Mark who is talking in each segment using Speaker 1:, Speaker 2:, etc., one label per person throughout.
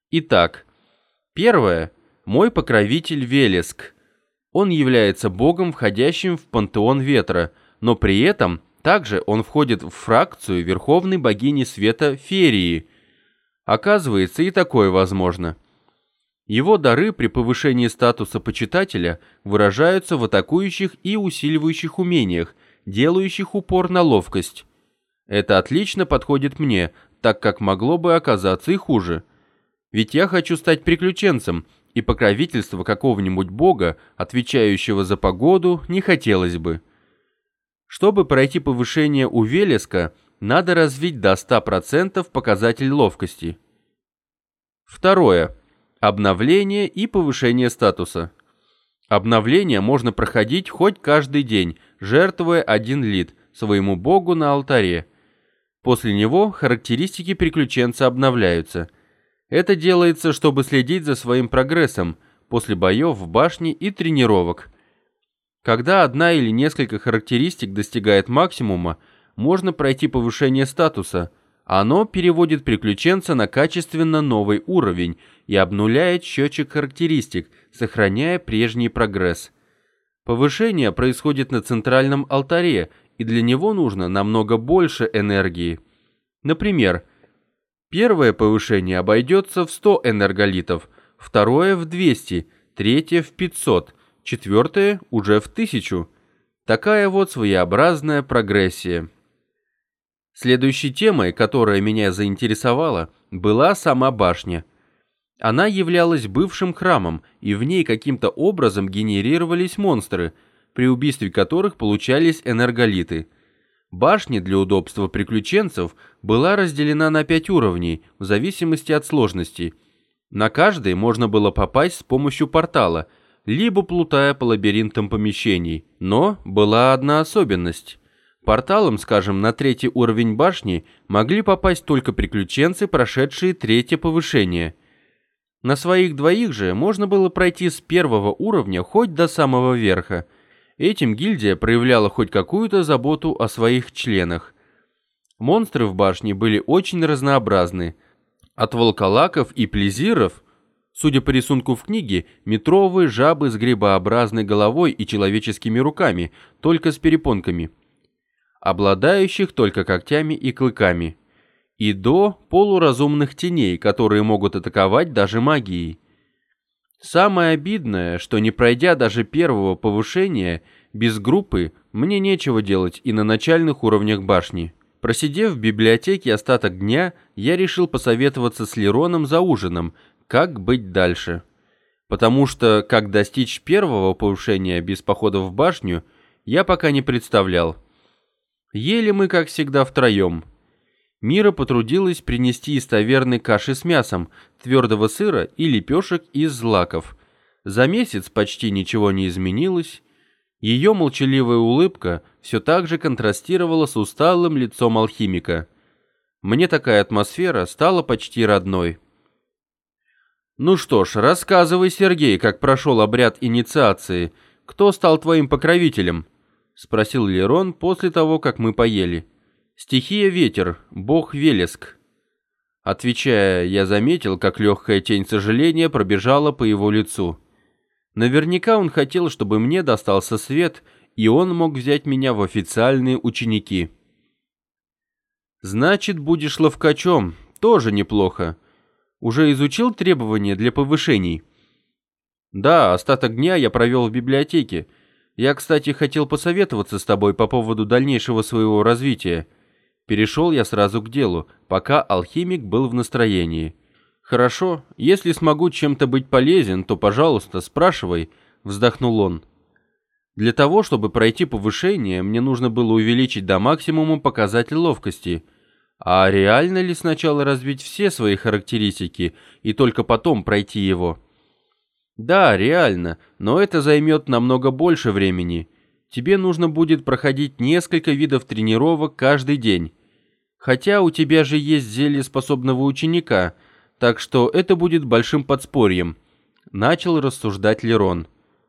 Speaker 1: Итак, первое. Мой покровитель Велеск. Он является богом, входящим в пантеон ветра, но при этом также он входит в фракцию верховной богини света Ферии. Оказывается, и такое возможно. Его дары при повышении статуса почитателя выражаются в атакующих и усиливающих умениях, делающих упор на ловкость. Это отлично подходит мне, так как могло бы оказаться и хуже. Ведь я хочу стать приключенцем, и покровительство какого-нибудь бога, отвечающего за погоду, не хотелось бы. Чтобы пройти повышение у Велеска, надо развить до 100% показатель ловкости. Второе. Обновление и повышение статуса. Обновление можно проходить хоть каждый день, жертвуя 1 лит своему богу на алтаре. После него характеристики приключенца обновляются. Это делается, чтобы следить за своим прогрессом после боев в башне и тренировок. Когда одна или несколько характеристик достигает максимума, можно пройти повышение статуса. Оно переводит приключенца на качественно новый уровень и обнуляет счетчик характеристик, сохраняя прежний прогресс. Повышение происходит на центральном алтаре, и для него нужно намного больше энергии. Например, первое повышение обойдется в 100 энерголитов, второе в 200, третье в 500, четвертое уже в 1000. Такая вот своеобразная прогрессия. Следующей темой, которая меня заинтересовала, была сама башня. Она являлась бывшим храмом, и в ней каким-то образом генерировались монстры, при убийстве которых получались энерголиты. Башня для удобства приключенцев была разделена на 5 уровней, в зависимости от сложности. На каждый можно было попасть с помощью портала, либо плутая по лабиринтам помещений. Но была одна особенность. Порталом, скажем, на 3-й уровень башни могли попасть только приключенцы, прошедшие 3-е повышение. На своих двоих же можно было пройти с 1-го уровня хоть до самого верха. Этим гильдия проявляла хоть какую-то заботу о своих членах. Монстры в башне были очень разнообразны. От волколаков и плезиров, судя по рисунку в книге, метровые жабы с грибообразной головой и человеческими руками, только с перепонками, обладающих только когтями и клыками, и до полуразумных теней, которые могут атаковать даже магией. Самое обидное, что не пройдя даже 1-го повышения, без группы мне нечего делать и на начальных уровнях башни. Просидев в библиотеке остаток дня, я решил посоветоваться с Лероном за ужином, как быть дальше. Потому что, как достичь 1-го повышения без похода в башню, я пока не представлял. Ели мы, как всегда, втроем. Мира потрудилась принести из таверны каши с мясом, твердого сыра и лепешек из злаков. За месяц почти ничего не изменилось. Ее молчаливая улыбка все так же контрастировала с усталым лицом алхимика. Мне такая атмосфера стала почти родной. «Ну что ж, рассказывай, Сергей, как прошел обряд инициации. Кто стал твоим покровителем?» — спросил Лерон после того, как мы поели. «Стихия ветер, бог Велеск». Отвечая, я заметил, как легкая тень сожаления пробежала по его лицу. Наверняка он хотел, чтобы мне достался свет, и он мог взять меня в официальные ученики. «Значит, будешь ловкачом, тоже неплохо. Уже изучил требования для повышений?» «Да, остаток дня я провел в библиотеке. Я, кстати, хотел посоветоваться с тобой по поводу дальнейшего своего развития». Перешел я сразу к делу, пока алхимик был в настроении. «Хорошо, если смогу чем-то быть полезен, то, пожалуйста, спрашивай», — вздохнул он. «Для того, чтобы пройти повышение, мне нужно было увеличить до максимума показатель ловкости. А реально ли сначала развить все свои характеристики и только потом пройти его?» «Да, реально, но это займет намного больше времени. Тебе нужно будет проходить несколько видов тренировок каждый день. Хотя у тебя же есть зелье способного ученика, так что это будет большим подспорьем», — начал рассуждать Лерон.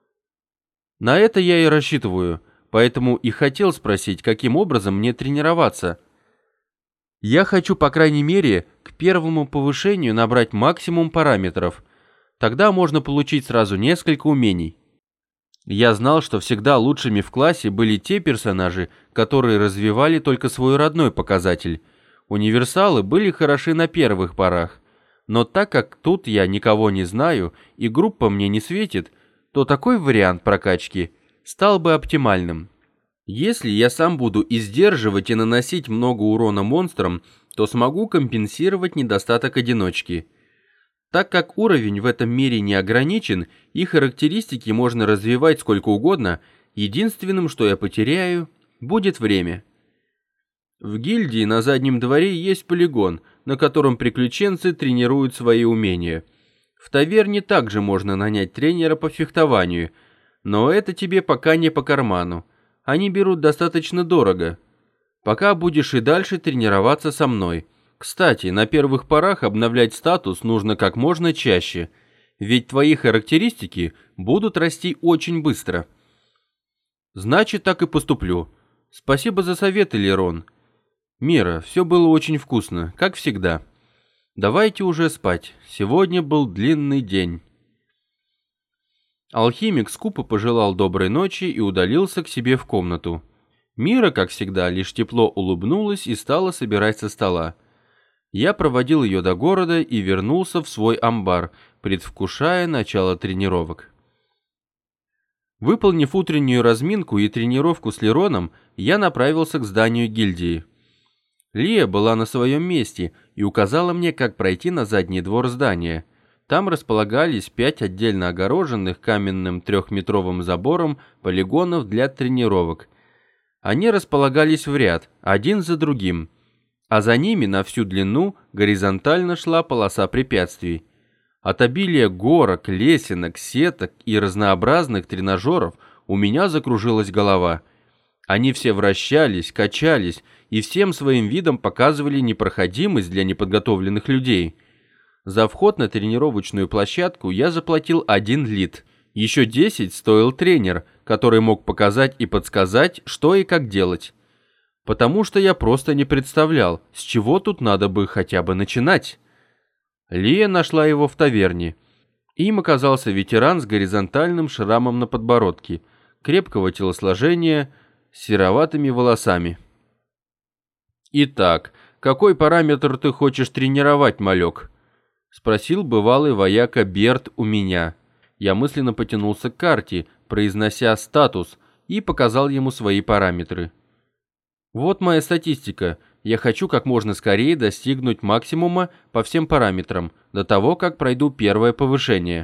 Speaker 1: «На это я и рассчитываю, поэтому и хотел спросить, каким образом мне тренироваться». Я хочу, по крайней мере, к первому повышению набрать максимум параметров. Тогда можно получить сразу несколько умений. Я знал, что всегда лучшими в классе были те персонажи, которые развивали только свой родной показатель. Универсалы были хороши на первых порах. Но так как тут я никого не знаю и группа мне не светит, то такой вариант прокачки стал бы оптимальным. Если я сам буду и сдерживать, и наносить много урона монстрам, то смогу компенсировать недостаток одиночки. Так как уровень в этом мире не ограничен, и характеристики можно развивать сколько угодно, единственным, что я потеряю, будет время. В гильдии на заднем дворе есть полигон, на котором приключенцы тренируют свои умения. В таверне также можно нанять тренера по фехтованию, но это тебе пока не по карману. Они берут достаточно дорого. Пока будешь и дальше тренироваться со мной. Кстати, на первых порах обновлять статус нужно как можно чаще, ведь твои характеристики будут расти очень быстро. Значит, так и поступлю. Спасибо за совет, Элерон. Мира, все было очень вкусно, как всегда. Давайте уже спать. Сегодня был длинный день. Алхимик скупо пожелал доброй ночи и удалился к себе в комнату. Мира, как всегда, лишь тепло улыбнулась и стала собирать со стола. Я проводил ее до города и вернулся в свой амбар, предвкушая начало тренировок. Выполнив утреннюю разминку и тренировку с Лероном, я направился к зданию гильдии. Лия была на своем месте и указала мне, как пройти на задний двор здания. Там располагались 5 отдельно огороженных каменным 3-метровым забором полигонов для тренировок. Они располагались в ряд, один за другим, а за ними на всю длину горизонтально шла полоса препятствий. От обилия горок, лесенок, сеток и разнообразных тренажеров у меня закружилась голова. Они все вращались, качались и всем своим видом показывали непроходимость для неподготовленных людей. За вход на тренировочную площадку я заплатил 1 лит. Еще 10 стоил тренер, который мог показать и подсказать, что и как делать. Потому что я просто не представлял, с чего тут надо бы хотя бы начинать. Лия нашла его в таверне. Им оказался ветеран с горизонтальным шрамом на подбородке, крепкого телосложения, с сероватыми волосами. «Итак, какой параметр ты хочешь тренировать, малек?» — спросил бывалый вояка Берт у меня. Я мысленно потянулся к карте, произнося статус, и показал ему свои параметры. «Вот моя статистика. Я хочу как можно скорее достигнуть максимума по всем параметрам, до того, как пройду первое повышение».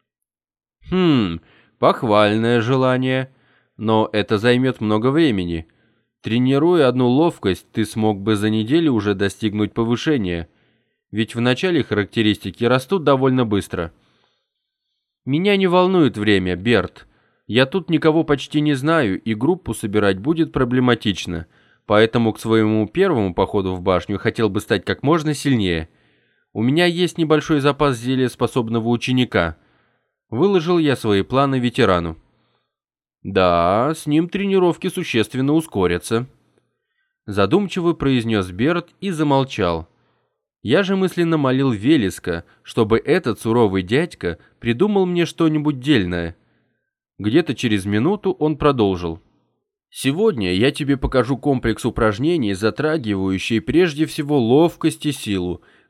Speaker 1: Похвальное желание, но это займет много времени. Тренируя одну ловкость, ты смог бы за неделю уже достигнуть повышения, ведь в начале характеристики растут довольно быстро. Меня не волнует время, Берт. Я тут никого почти не знаю, и группу собирать будет проблематично, поэтому к своему первому походу в башню хотел бы стать как можно сильнее. У меня есть небольшой запас зелья способного ученика. Выложил я свои планы ветерану. Да, с ним тренировки существенно ускорятся. Задумчиво произнес Берт и замолчал. Я же мысленно молил Велеска, чтобы этот суровый дядька придумал мне что-нибудь дельное. Где-то через минуту он продолжил. Сегодня я тебе покажу комплекс упражнений, затрагивающий прежде всего ловкость и силу.